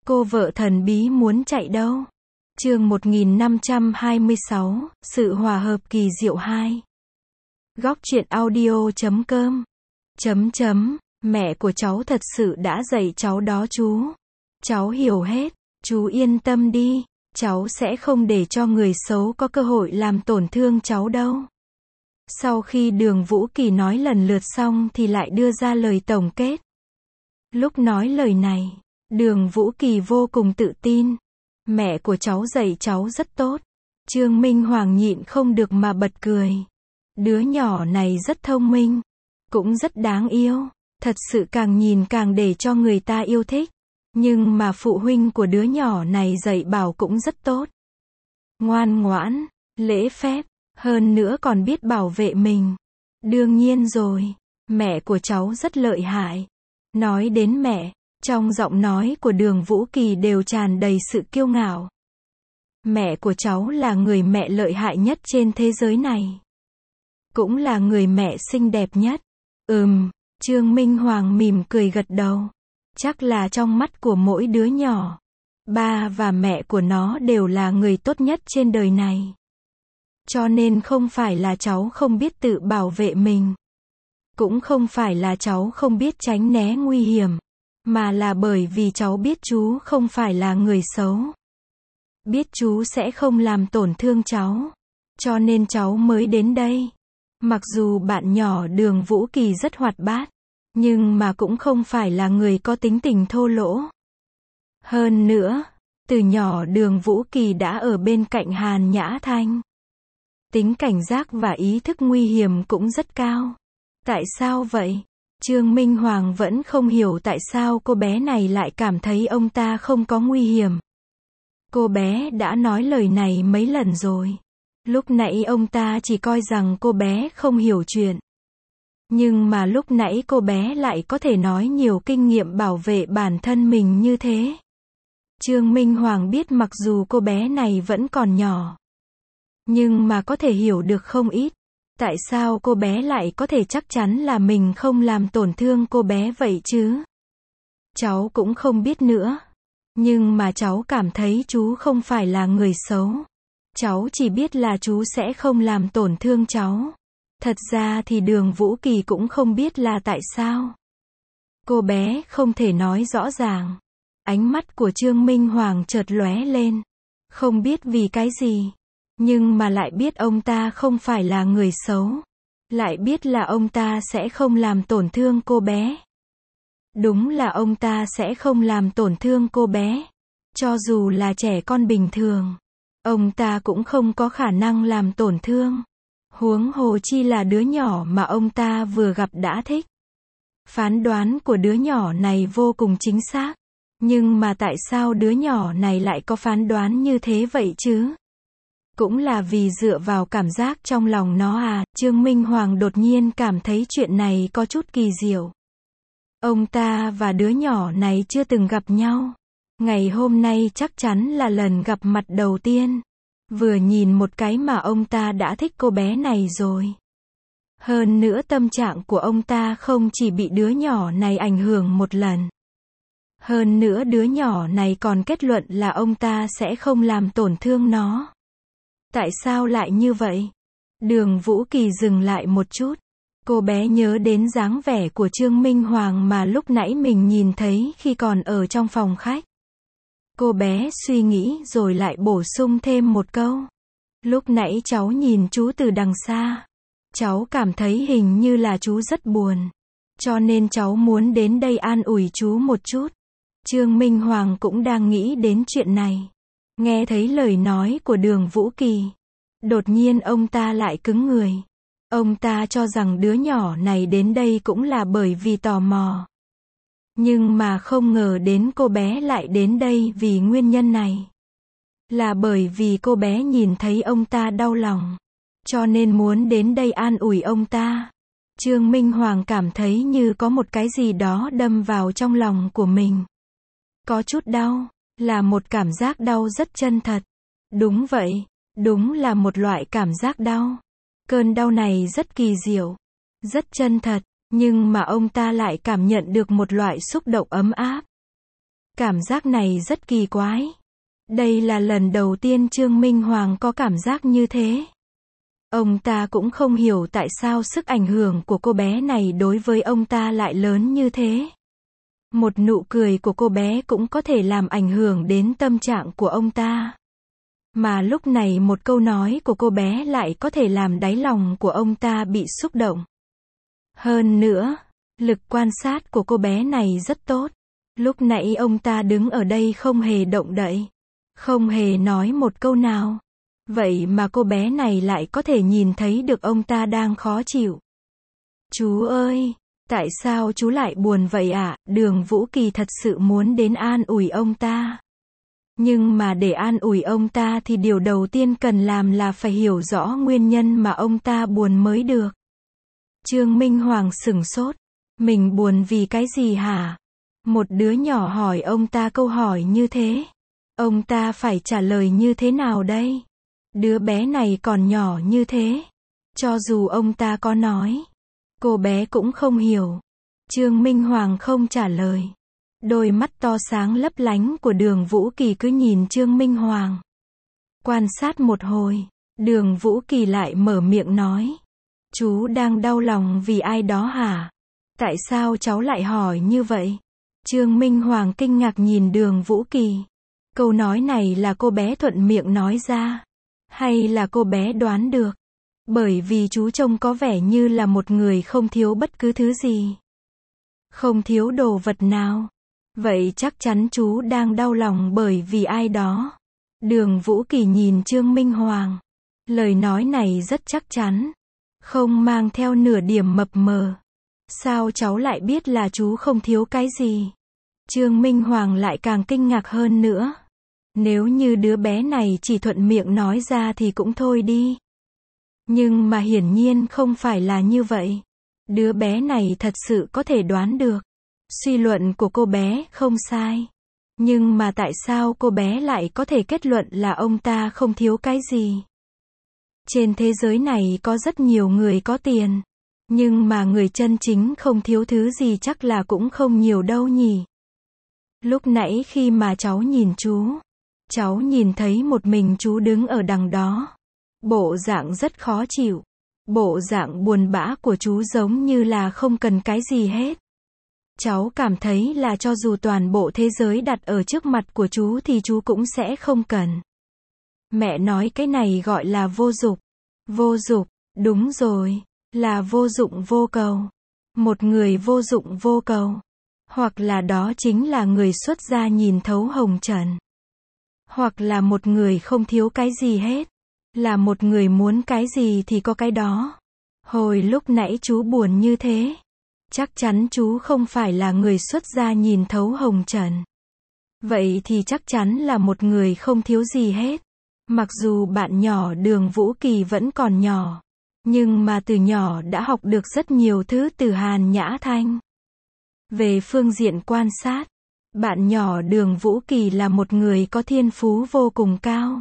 Cô vợ thần bí muốn chạy đâu? Chương 1526, sự hòa hợp kỳ diệu 2. Góc truyện audio.com. Mẹ của cháu thật sự đã dạy cháu đó chú. Cháu hiểu hết, chú yên tâm đi, cháu sẽ không để cho người xấu có cơ hội làm tổn thương cháu đâu. Sau khi Đường Vũ Kỳ nói lần lượt xong thì lại đưa ra lời tổng kết. Lúc nói lời này, Đường Vũ Kỳ vô cùng tự tin. Mẹ của cháu dạy cháu rất tốt. Trương Minh Hoàng nhịn không được mà bật cười. Đứa nhỏ này rất thông minh, cũng rất đáng yêu, thật sự càng nhìn càng để cho người ta yêu thích. Nhưng mà phụ huynh của đứa nhỏ này dạy bảo cũng rất tốt. Ngoan ngoãn, lễ phép, hơn nữa còn biết bảo vệ mình. Đương nhiên rồi, mẹ của cháu rất lợi hại. Nói đến mẹ, trong giọng nói của Đường Vũ Kỳ đều tràn đầy sự kiêu ngạo. Mẹ của cháu là người mẹ lợi hại nhất trên thế giới này. Cũng là người mẹ xinh đẹp nhất. Trương Minh Hoàng mỉm cười gật đầu. Chắc là trong mắt của mỗi đứa nhỏ, ba và mẹ của nó đều là người tốt nhất trên đời này. Cho nên không phải là cháu không biết tự bảo vệ mình. Cũng không phải là cháu không biết tránh né nguy hiểm. Mà là bởi vì cháu biết chú không phải là người xấu. Biết chú sẽ không làm tổn thương cháu. Cho nên cháu mới đến đây. Mặc dù bạn nhỏ Đường Vũ Kỳ rất hoạt bát, nhưng mà cũng không phải là người có tính tình thô lỗ. Hơn nữa, từ nhỏ Đường Vũ Kỳ đã ở bên cạnh Hàn Nhã Thanh. Tính cảnh giác và ý thức nguy hiểm cũng rất cao. Tại sao vậy? Trương Minh Hoàng vẫn không hiểu tại sao cô bé này lại cảm thấy ông ta không có nguy hiểm. Cô bé đã nói lời này mấy lần rồi. Lúc nãy ông ta chỉ coi rằng cô bé không hiểu chuyện. Nhưng mà lúc nãy cô bé lại có thể nói nhiều kinh nghiệm bảo vệ bản thân mình như thế. Trương Minh Hoàng biết mặc dù cô bé này vẫn còn nhỏ, nhưng mà có thể hiểu được không ít. Tại sao cô bé lại có thể chắc chắn là mình không làm tổn thương cô bé vậy chứ? Cháu cũng không biết nữa. Nhưng mà cháu cảm thấy chú không phải là người xấu. Cháu chỉ biết là chú sẽ không làm tổn thương cháu. Thật ra thì Đường Vũ Kỳ cũng không biết là tại sao. Cô bé không thể nói rõ ràng. Ánh mắt của Trương Minh Hoàng chợt lóe lên. Không biết vì cái gì. Nhưng mà lại biết ông ta không phải là người xấu. Lại biết là ông ta sẽ không làm tổn thương cô bé. Đúng là ông ta sẽ không làm tổn thương cô bé. Cho dù là trẻ con bình thường, ông ta cũng không có khả năng làm tổn thương. Huống hồ chi là đứa nhỏ mà ông ta vừa gặp đã thích. Phán đoán của đứa nhỏ này vô cùng chính xác. Nhưng mà tại sao đứa nhỏ này lại có phán đoán như thế vậy chứ? Cũng là vì dựa vào cảm giác trong lòng nó à? Trương Minh Hoàng đột nhiên cảm thấy chuyện này có chút kỳ diệu. Ông ta và đứa nhỏ này chưa từng gặp nhau. Ngày hôm nay chắc chắn là lần gặp mặt đầu tiên. Vừa nhìn một cái mà ông ta đã thích cô bé này rồi. Hơn nữa tâm trạng của ông ta không chỉ bị đứa nhỏ này ảnh hưởng một lần. Hơn nữa đứa nhỏ này còn kết luận là ông ta sẽ không làm tổn thương nó. Tại sao lại như vậy? Đường Vũ Kỳ dừng lại một chút. Cô bé nhớ đến dáng vẻ của Trương Minh Hoàng mà lúc nãy mình nhìn thấy khi còn ở trong phòng khách. Cô bé suy nghĩ rồi lại bổ sung thêm một câu. Lúc nãy cháu nhìn chú từ đằng xa. Cháu cảm thấy hình như là chú rất buồn. Cho nên cháu muốn đến đây an ủi chú một chút. Trương Minh Hoàng cũng đang nghĩ đến chuyện này. Nghe thấy lời nói của Đường Vũ Kỳ. Đột nhiên ông ta lại cứng người. Ông ta cho rằng đứa nhỏ này đến đây cũng là bởi vì tò mò. Nhưng mà không ngờ đến cô bé lại đến đây vì nguyên nhân này. Là bởi vì cô bé nhìn thấy ông ta đau lòng. Cho nên muốn đến đây an ủi ông ta. Trương Minh Hoàng cảm thấy như có một cái gì đó đâm vào trong lòng của mình. Có chút đau. Là một cảm giác đau rất chân thật. Đúng vậy. Đúng là một loại cảm giác đau. Cơn đau này rất kỳ diệu. Rất chân thật. Nhưng mà ông ta lại cảm nhận được một loại xúc động ấm áp. Cảm giác này rất kỳ quái. Đây là lần đầu tiên Trương Minh Hoàng có cảm giác như thế. Ông ta cũng không hiểu tại sao sức ảnh hưởng của cô bé này đối với ông ta lại lớn như thế. Một nụ cười của cô bé cũng có thể làm ảnh hưởng đến tâm trạng của ông ta. Mà lúc này một câu nói của cô bé lại có thể làm đáy lòng của ông ta bị xúc động. Hơn nữa, lực quan sát của cô bé này rất tốt. Lúc nãy ông ta đứng ở đây không hề động đậy, không hề nói một câu nào. Vậy mà cô bé này lại có thể nhìn thấy được ông ta đang khó chịu. Chú ơi, tại sao chú lại buồn vậy ạ? Đường Vũ Kỳ thật sự muốn đến an ủi ông ta. Nhưng mà để an ủi ông ta thì điều đầu tiên cần làm là phải hiểu rõ nguyên nhân mà ông ta buồn mới được. Trương Minh Hoàng sửng sốt. Mình buồn vì cái gì hả? Một đứa nhỏ hỏi ông ta câu hỏi như thế. Ông ta phải trả lời như thế nào đây? Đứa bé này còn nhỏ như thế. Cho dù ông ta có nói, cô bé cũng không hiểu. Trương Minh Hoàng không trả lời. Đôi mắt to sáng lấp lánh của Đường Vũ Kỳ cứ nhìn Trương Minh Hoàng. Quan sát một hồi, Đường Vũ Kỳ lại mở miệng nói. Chú đang đau lòng vì ai đó hả? Tại sao cháu lại hỏi như vậy? Trương Minh Hoàng kinh ngạc nhìn Đường Vũ Kỳ. Câu nói này là cô bé thuận miệng nói ra. Hay là cô bé đoán được? Bởi vì chú trông có vẻ như là một người không thiếu bất cứ thứ gì. Không thiếu đồ vật nào. Vậy chắc chắn chú đang đau lòng bởi vì ai đó. Đường Vũ Kỳ nhìn Trương Minh Hoàng. Lời nói này rất chắc chắn. Không mang theo nửa điểm mập mờ. Sao cháu lại biết là chú không thiếu cái gì? Trương Minh Hoàng lại càng kinh ngạc hơn nữa. Nếu như đứa bé này chỉ thuận miệng nói ra thì cũng thôi đi. Nhưng mà hiển nhiên không phải là như vậy. Đứa bé này thật sự có thể đoán được. Suy luận của cô bé không sai. Nhưng mà tại sao cô bé lại có thể kết luận là ông ta không thiếu cái gì? Trên thế giới này có rất nhiều người có tiền. Nhưng mà người chân chính không thiếu thứ gì chắc là cũng không nhiều đâu nhỉ. Lúc nãy khi mà cháu nhìn chú, cháu nhìn thấy một mình chú đứng ở đằng đó. Bộ dạng rất khó chịu. Bộ dạng buồn bã của chú giống như là không cần cái gì hết. Cháu cảm thấy là cho dù toàn bộ thế giới đặt ở trước mặt của chú thì chú cũng sẽ không cần. Mẹ nói cái này gọi là vô dụng. Vô dụng, đúng rồi, là vô dụng vô cầu. Một người vô dụng vô cầu. Hoặc là đó chính là người xuất gia nhìn thấu hồng trần. Hoặc là một người không thiếu cái gì hết. Là một người muốn cái gì thì có cái đó. Hồi lúc nãy chú buồn như thế. Chắc chắn chú không phải là người xuất gia nhìn thấu hồng trần. Vậy thì chắc chắn là một người không thiếu gì hết. Mặc dù bạn nhỏ Đường Vũ Kỳ vẫn còn nhỏ. Nhưng mà từ nhỏ đã học được rất nhiều thứ từ Hàn Nhã Thanh. Về phương diện quan sát, bạn nhỏ Đường Vũ Kỳ là một người có thiên phú vô cùng cao.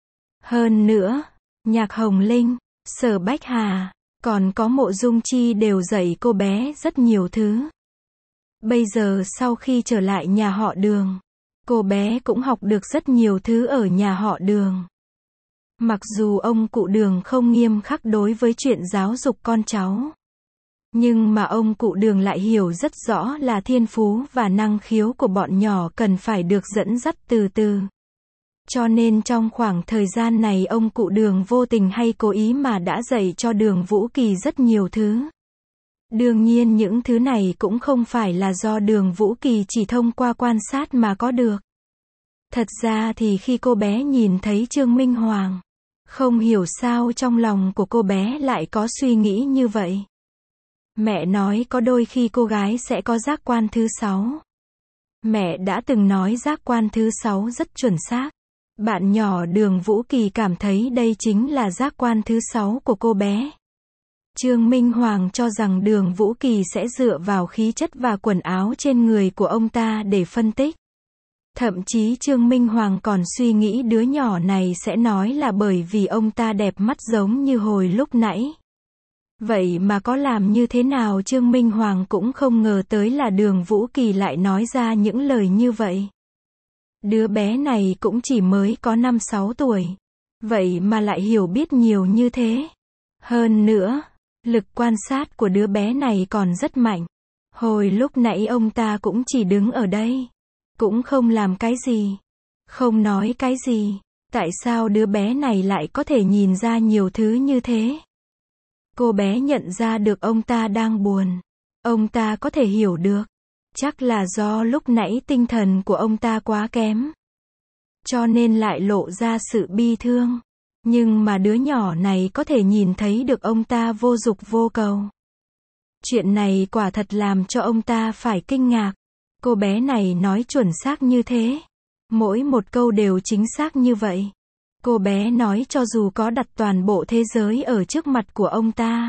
Hơn nữa, Nhạc Hồng Linh, Sở Bách Hà, còn có Mộ Dung Chi đều dạy cô bé rất nhiều thứ. Bây giờ sau khi trở lại nhà họ Đường, cô bé cũng học được rất nhiều thứ ở nhà họ Đường. Mặc dù ông cụ Đường không nghiêm khắc đối với chuyện giáo dục con cháu. Nhưng mà ông cụ Đường lại hiểu rất rõ là thiên phú và năng khiếu của bọn nhỏ cần phải được dẫn dắt từ từ. Cho nên trong khoảng thời gian này ông cụ Đường vô tình hay cố ý mà đã dạy cho Đường Vũ Kỳ rất nhiều thứ. Đương nhiên những thứ này cũng không phải là do Đường Vũ Kỳ chỉ thông qua quan sát mà có được. Thật ra thì khi cô bé nhìn thấy Trương Minh Hoàng, không hiểu sao trong lòng của cô bé lại có suy nghĩ như vậy. Mẹ nói có đôi khi cô gái sẽ có giác quan thứ 6. Mẹ đã từng nói giác quan thứ 6 rất chuẩn xác. Bạn nhỏ Đường Vũ Kỳ cảm thấy đây chính là giác quan thứ 6 của cô bé. Trương Minh Hoàng cho rằng Đường Vũ Kỳ sẽ dựa vào khí chất và quần áo trên người của ông ta để phân tích. Thậm chí Trương Minh Hoàng còn suy nghĩ đứa nhỏ này sẽ nói là bởi vì ông ta đẹp mắt giống như hồi lúc nãy. Vậy mà có làm như thế nào Trương Minh Hoàng cũng không ngờ tới là Đường Vũ Kỳ lại nói ra những lời như vậy. Đứa bé này cũng chỉ mới có 5-6 tuổi. Vậy mà lại hiểu biết nhiều như thế. Hơn nữa, lực quan sát của đứa bé này còn rất mạnh. Hồi lúc nãy ông ta cũng chỉ đứng ở đây. Cũng không làm cái gì. Không nói cái gì. Tại sao đứa bé này lại có thể nhìn ra nhiều thứ như thế? Cô bé nhận ra được ông ta đang buồn. Ông ta có thể hiểu được. Chắc là do lúc nãy tinh thần của ông ta quá kém. Cho nên lại lộ ra sự bi thương. Nhưng mà đứa nhỏ này có thể nhìn thấy được ông ta vô dục vô cầu. Chuyện này quả thật làm cho ông ta phải kinh ngạc. Cô bé này nói chuẩn xác như thế. Mỗi một câu đều chính xác như vậy. Cô bé nói cho dù có đặt toàn bộ thế giới ở trước mặt của ông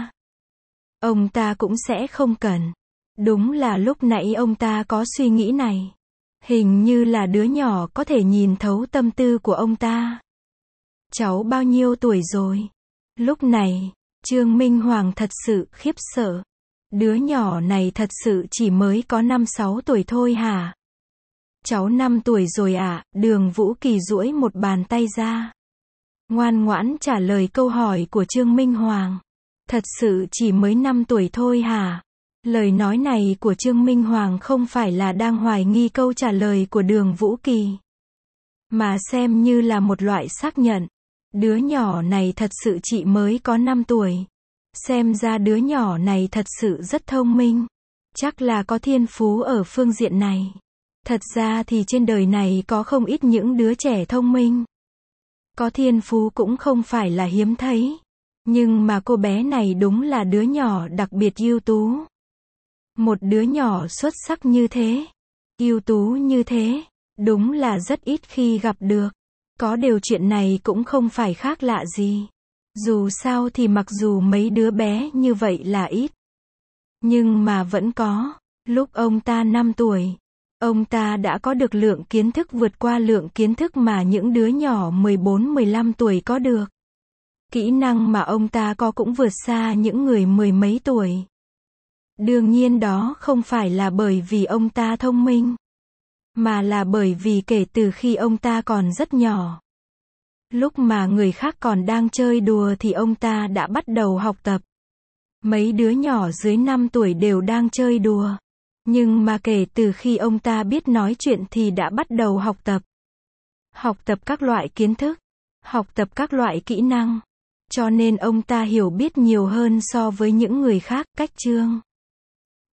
ta cũng sẽ không cần. Đúng là lúc nãy ông ta có suy nghĩ này. Hình như là đứa nhỏ có thể nhìn thấu tâm tư của ông ta. Cháu bao nhiêu tuổi rồi? Lúc này, Trương Minh Hoàng thật sự khiếp sợ. Đứa nhỏ này thật sự chỉ mới có 5-6 tuổi thôi hả? Cháu 5 tuổi rồi ạ, Đường Vũ Kỳ duỗi một bàn tay ra. Ngoan ngoãn trả lời câu hỏi của Trương Minh Hoàng. Thật sự chỉ mới 5 tuổi thôi hả? Lời nói này của Trương Minh Hoàng không phải là đang hoài nghi câu trả lời của Đường Vũ Kỳ, mà xem như là một loại xác nhận. Đứa nhỏ này thật sự chỉ mới có 5 tuổi. Xem ra đứa nhỏ này thật sự rất thông minh. Chắc là có thiên phú ở phương diện này. Thật ra thì trên đời này có không ít những đứa trẻ thông minh. Có thiên phú cũng không phải là hiếm thấy. Nhưng mà cô bé này đúng là đứa nhỏ đặc biệt ưu tú. Một đứa nhỏ xuất sắc như thế, ưu tú như thế, đúng là rất ít khi gặp được. Có điều chuyện này cũng không phải khác lạ gì. Dù sao thì mặc dù mấy đứa bé như vậy là ít, nhưng mà vẫn có. Lúc ông ta 5 tuổi, ông ta đã có được lượng kiến thức vượt qua lượng kiến thức mà những đứa nhỏ 14-15 tuổi có được. Kỹ năng mà ông ta có cũng vượt xa những người mười mấy tuổi. Đương nhiên đó không phải là bởi vì ông ta thông minh, mà là bởi vì kể từ khi ông ta còn rất nhỏ, lúc mà người khác còn đang chơi đùa thì ông ta đã bắt đầu học tập. Mấy đứa nhỏ dưới 5 tuổi đều đang chơi đùa. Nhưng mà kể từ khi ông ta biết nói chuyện thì đã bắt đầu học tập. Học tập các loại kiến thức, học tập các loại kỹ năng. Cho nên ông ta hiểu biết nhiều hơn so với những người khác. Cách Trương